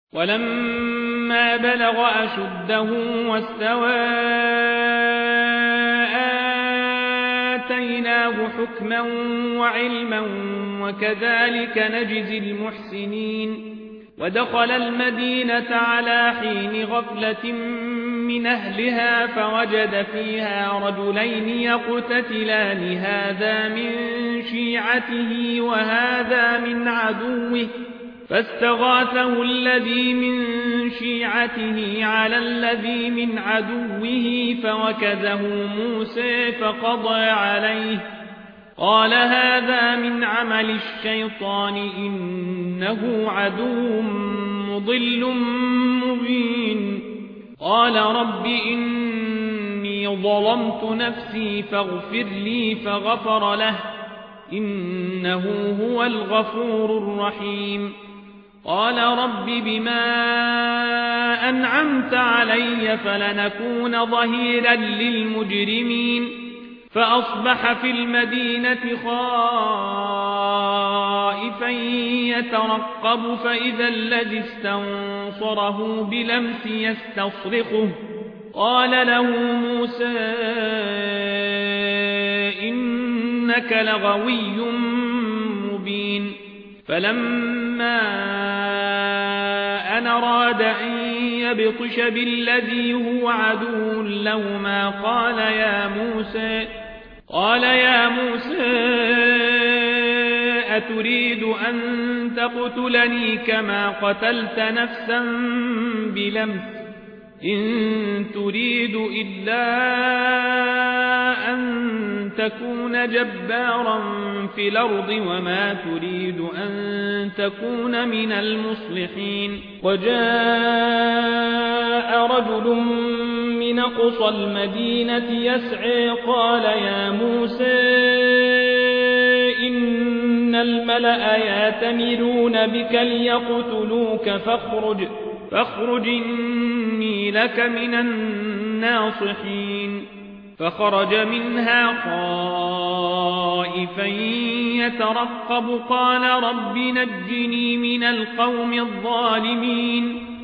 ولما بلغ أشده واستوى آتيناه حكما وعلما وكذلك نجزي المحسنين ودخل المدينة على حين غفلة من أهلها فوجد فيها رجلين يقتتلان هذا من شيعته وهذا من عدوه فاستغاثه الذي من شيعته على الذي من عدوه فوكزه موسى فقضى عليه قال هذا من عمل الشيطان إنه عدو مضل مبين قال رب إني ظلمت نفسي فاغفر لي فغفر له إنه هو الغفور الرحيم قال رب بما أنعمت علي فلنكون ظهيرا للمجرمين فأصبح في المدينة خائفا يترقب فإذا الذي استنصره بلمس يستصرخه قال له موسى إنك لغوي مبين فلما أن أراد أن يبطش بالذي هو عدو لهما قال يا موسى أتريد أن تقتلني كما قتلت نفسا بلمس إن تريد إلا أن تكون جبارا في الأرض وما تريد أن تكون من المصلحين وجاء رجل من أقصى المدينة يسعى قال يا موسى إن الملأ يأتمرون بك ليقتلوك فاخرج إني لك من الناصحين فخرج منها خائفا يترقب قال رب نجني من القوم الظالمين